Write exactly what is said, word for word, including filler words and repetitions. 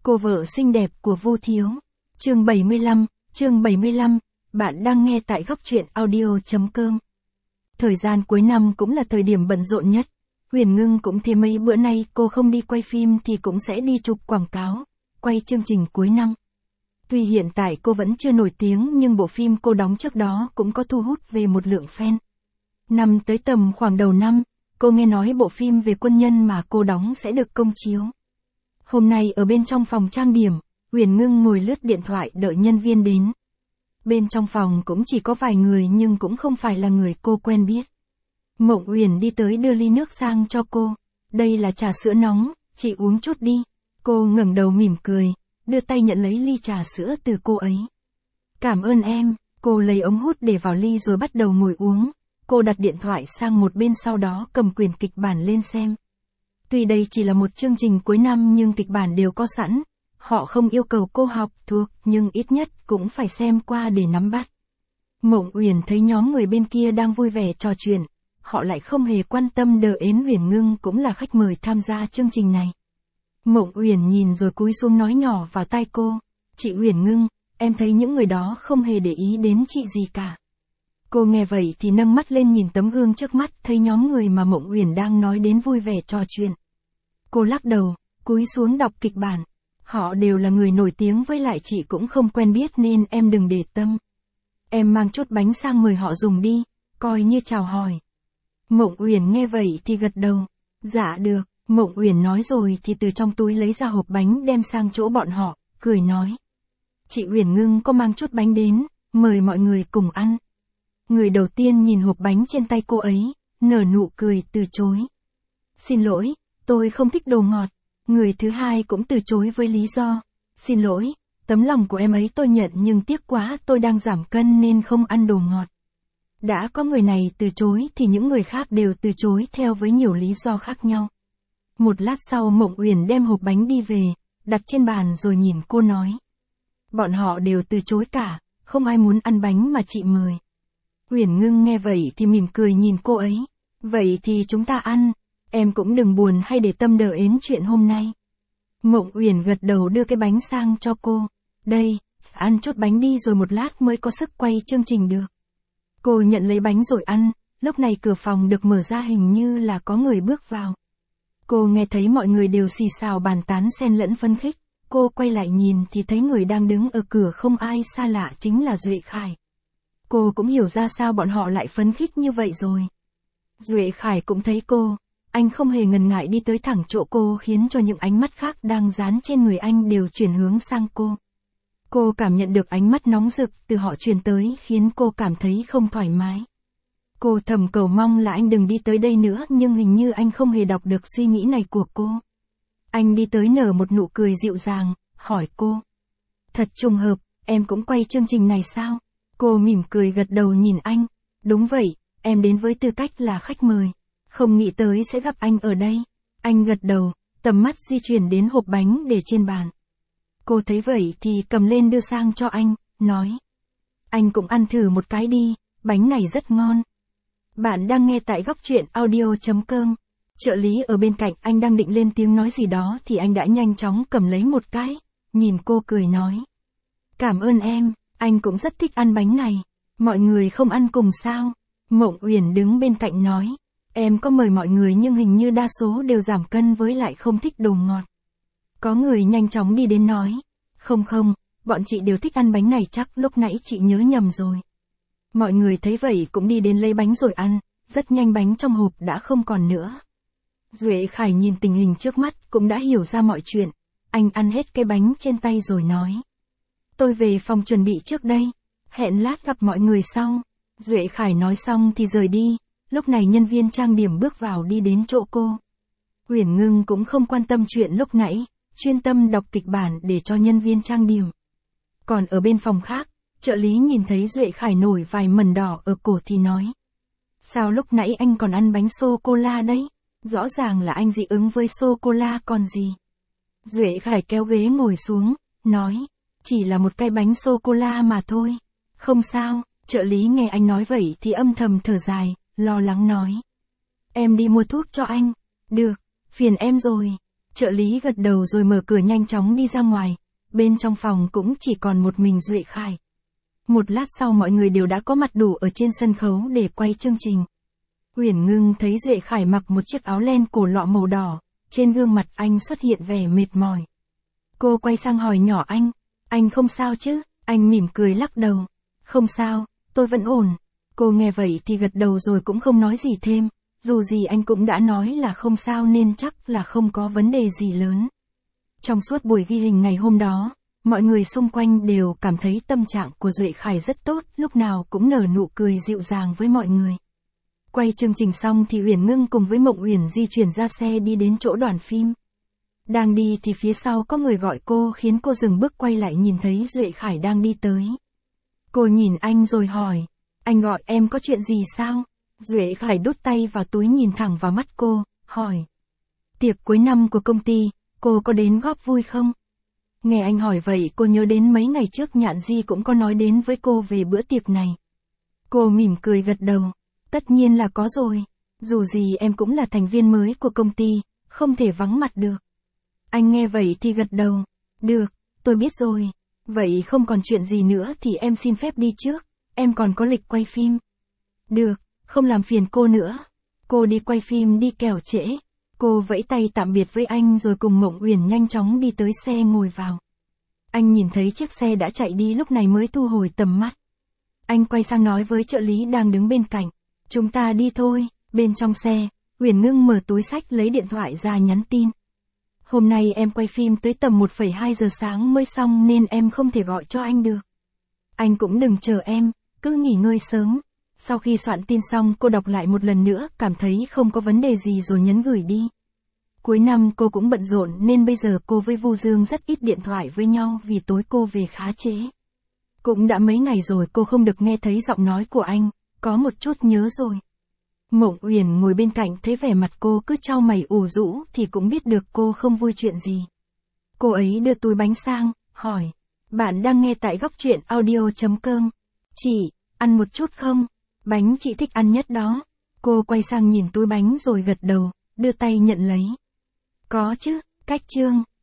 Cô vợ xinh đẹp của Vu Thiếu. Chương bảy mươi lăm, chương bảy mươi lăm, bạn đang nghe tại góc truyện audio chấm com. Thời gian cuối năm cũng là thời điểm bận rộn nhất. Huyền Ngưng cũng thế, mấy bữa nay cô không đi quay phim thì cũng sẽ đi chụp quảng cáo, quay chương trình cuối năm. Tuy hiện tại cô vẫn chưa nổi tiếng nhưng bộ phim cô đóng trước đó cũng có thu hút về một lượng fan. Năm tới tầm khoảng đầu năm, cô nghe nói bộ phim về quân nhân mà cô đóng sẽ được công chiếu. Hôm nay ở bên trong phòng trang điểm, Huyền Ngưng ngồi lướt điện thoại đợi nhân viên đến. Bên trong phòng cũng chỉ có vài người nhưng cũng không phải là người cô quen biết. Mộng Uyển đi tới đưa ly nước sang cho cô. Đây là trà sữa nóng, chị uống chút đi. Cô ngẩng đầu mỉm cười, đưa tay nhận lấy ly trà sữa từ cô ấy. Cảm ơn em, cô lấy ống hút để vào ly rồi bắt đầu ngồi uống. Cô đặt điện thoại sang một bên, sau đó cầm quyển kịch bản lên xem. Tuy đây chỉ là một chương trình cuối năm nhưng kịch bản đều có sẵn. Họ không yêu cầu cô học thuộc nhưng ít nhất cũng phải xem qua để nắm bắt. Mộng Uyển thấy nhóm người bên kia đang vui vẻ trò chuyện. Họ lại không hề quan tâm đờ ến Huyền Ngưng cũng là khách mời tham gia chương trình này. Mộng Uyển nhìn rồi cúi xuống nói nhỏ vào tai cô. Chị Huyền Ngưng, em thấy những người đó không hề để ý đến chị gì cả. Cô nghe vậy thì nâng mắt lên nhìn tấm gương trước mắt, thấy nhóm người mà Mộng Uyển đang nói đến vui vẻ trò chuyện. Cô lắc đầu, cúi xuống đọc kịch bản. Họ đều là người nổi tiếng, với lại chị cũng không quen biết nên em đừng để tâm. Em mang chút bánh sang mời họ dùng đi, coi như chào hỏi. Mộng Uyển nghe vậy thì gật đầu. Dạ được, Mộng Uyển nói rồi thì từ trong túi lấy ra hộp bánh đem sang chỗ bọn họ, cười nói. Chị Huyền Ngưng có mang chút bánh đến, mời mọi người cùng ăn. Người đầu tiên nhìn hộp bánh trên tay cô ấy, nở nụ cười từ chối. Xin lỗi, tôi không thích đồ ngọt. Người thứ hai cũng từ chối với lý do. Xin lỗi, tấm lòng của em ấy tôi nhận nhưng tiếc quá, tôi đang giảm cân nên không ăn đồ ngọt. Đã có người này từ chối thì những người khác đều từ chối theo với nhiều lý do khác nhau. Một lát sau Mộng Uyển đem hộp bánh đi về, đặt trên bàn rồi nhìn cô nói. Bọn họ đều từ chối cả, không ai muốn ăn bánh mà chị mời. Huyền Ngưng nghe vậy thì mỉm cười nhìn cô ấy. Vậy thì chúng ta ăn, em cũng đừng buồn hay để tâm đờ ến chuyện hôm nay. Mộng Uyển gật đầu đưa cái bánh sang cho cô. Đây, ăn chút bánh đi rồi một lát mới có sức quay chương trình được. Cô nhận lấy bánh rồi ăn, lúc này cửa phòng được mở ra, hình như là có người bước vào. Cô nghe thấy mọi người đều xì xào bàn tán xen lẫn phấn khích. Cô quay lại nhìn thì thấy người đang đứng ở cửa không ai xa lạ chính là Duệ Khải. Cô cũng hiểu ra sao bọn họ lại phấn khích như vậy rồi. Duệ Khải cũng thấy cô, anh không hề ngần ngại đi tới thẳng chỗ cô, khiến cho những ánh mắt khác đang dán trên người anh đều chuyển hướng sang cô. Cô cảm nhận được ánh mắt nóng rực từ họ truyền tới khiến cô cảm thấy không thoải mái. Cô thầm cầu mong là anh đừng đi tới đây nữa nhưng hình như anh không hề đọc được suy nghĩ này của cô. Anh đi tới nở một nụ cười dịu dàng, hỏi cô. Thật trùng hợp, em cũng quay chương trình này sao? Cô mỉm cười gật đầu nhìn anh. Đúng vậy, em đến với tư cách là khách mời. Không nghĩ tới sẽ gặp anh ở đây. Anh gật đầu, tầm mắt di chuyển đến hộp bánh để trên bàn. Cô thấy vậy thì cầm lên đưa sang cho anh, nói. Anh cũng ăn thử một cái đi, bánh này rất ngon. Bạn đang nghe tại góc truyện audio chấm com. Trợ lý ở bên cạnh anh đang định lên tiếng nói gì đó thì anh đã nhanh chóng cầm lấy một cái, nhìn cô cười nói. Cảm ơn em, anh cũng rất thích ăn bánh này. Mọi người không ăn cùng sao? Mộng Uyển đứng bên cạnh nói. Em có mời mọi người nhưng hình như đa số đều giảm cân với lại không thích đồ ngọt. Có người nhanh chóng đi đến nói. Không không, bọn chị đều thích ăn bánh này, chắc lúc nãy chị nhớ nhầm rồi. Mọi người thấy vậy cũng đi đến lấy bánh rồi ăn, rất nhanh bánh trong hộp đã không còn nữa. Duệ Khải nhìn tình hình trước mắt cũng đã hiểu ra mọi chuyện. Anh ăn hết cái bánh trên tay rồi nói. Tôi về phòng chuẩn bị trước đây, hẹn lát gặp mọi người sau. Duệ Khải nói xong thì rời đi. Lúc này nhân viên trang điểm bước vào đi đến chỗ cô. Huyền Ngưng cũng không quan tâm chuyện lúc nãy, chuyên tâm đọc kịch bản để cho nhân viên trang điểm. Còn ở bên phòng khác, trợ lý nhìn thấy Duệ Khải nổi vài mẩn đỏ ở cổ thì nói. Sao lúc nãy anh còn ăn bánh sô-cô-la đấy? Rõ ràng là anh dị ứng với sô-cô-la còn gì. Duệ Khải kéo ghế ngồi xuống, nói. Chỉ là một cái bánh sô-cô-la mà thôi. Không sao, trợ lý nghe anh nói vậy thì âm thầm thở dài, lo lắng nói. Em đi mua thuốc cho anh. Được, phiền em rồi. Trợ lý gật đầu rồi mở cửa nhanh chóng đi ra ngoài. Bên trong phòng cũng chỉ còn một mình Duệ Khải. Một lát sau mọi người đều đã có mặt đủ ở trên sân khấu để quay chương trình. Uyển Ngưng thấy Duệ Khải mặc một chiếc áo len cổ lọ màu đỏ, trên gương mặt anh xuất hiện vẻ mệt mỏi. Cô quay sang hỏi nhỏ anh, anh không sao chứ? Anh mỉm cười lắc đầu. Không sao, tôi vẫn ổn. Cô nghe vậy thì gật đầu rồi cũng không nói gì thêm, dù gì anh cũng đã nói là không sao nên chắc là không có vấn đề gì lớn. Trong suốt buổi ghi hình ngày hôm đó, mọi người xung quanh đều cảm thấy tâm trạng của Duệ Khải rất tốt, lúc nào cũng nở nụ cười dịu dàng với mọi người. Quay chương trình xong thì Uyển Ngưng cùng với Mộng Uyển di chuyển ra xe đi đến chỗ đoàn phim. Đang đi thì phía sau có người gọi cô khiến cô dừng bước quay lại nhìn thấy Duệ Khải đang đi tới. Cô nhìn anh rồi hỏi, anh gọi em có chuyện gì sao? Duệ Khải đút tay vào túi nhìn thẳng vào mắt cô, hỏi. Tiệc cuối năm của công ty, cô có đến góp vui không? Nghe anh hỏi vậy cô nhớ đến mấy ngày trước Nhạn Di cũng có nói đến với cô về bữa tiệc này. Cô mỉm cười gật đầu, tất nhiên là có rồi, dù gì em cũng là thành viên mới của công ty, không thể vắng mặt được. Anh nghe vậy thì gật đầu, được, tôi biết rồi, vậy không còn chuyện gì nữa thì em xin phép đi trước, em còn có lịch quay phim. Được, không làm phiền cô nữa. Cô đi quay phim đi kẻo trễ. Cô vẫy tay tạm biệt với anh rồi cùng Mộng Uyển nhanh chóng đi tới xe ngồi vào. Anh nhìn thấy chiếc xe đã chạy đi lúc này mới thu hồi tầm mắt. Anh quay sang nói với trợ lý đang đứng bên cạnh. Chúng ta đi thôi. Bên trong xe, Uyển Ngưng mở túi xách lấy điện thoại ra nhắn tin. Hôm nay em quay phim tới tầm một phẩy hai giờ sáng mới xong nên em không thể gọi cho anh được. Anh cũng đừng chờ em, cứ nghỉ ngơi sớm. Sau khi soạn tin xong cô đọc lại một lần nữa, cảm thấy không có vấn đề gì rồi nhấn gửi đi. Cuối năm cô cũng bận rộn nên bây giờ cô với Vu Dương rất ít điện thoại với nhau vì tối cô về khá trễ. Cũng đã mấy ngày rồi cô không được nghe thấy giọng nói của anh, có một chút nhớ rồi. Mộng Uyển ngồi bên cạnh thấy vẻ mặt cô cứ chau mày ủ rũ thì cũng biết được cô không vui chuyện gì. Cô ấy đưa túi bánh sang, hỏi, bạn đang nghe tại góc truyện audio chấm com. Chị, ăn một chút không? Bánh chị thích ăn nhất đó. Cô quay sang nhìn túi bánh rồi gật đầu, đưa tay nhận lấy. Có chứ, Cách Chương.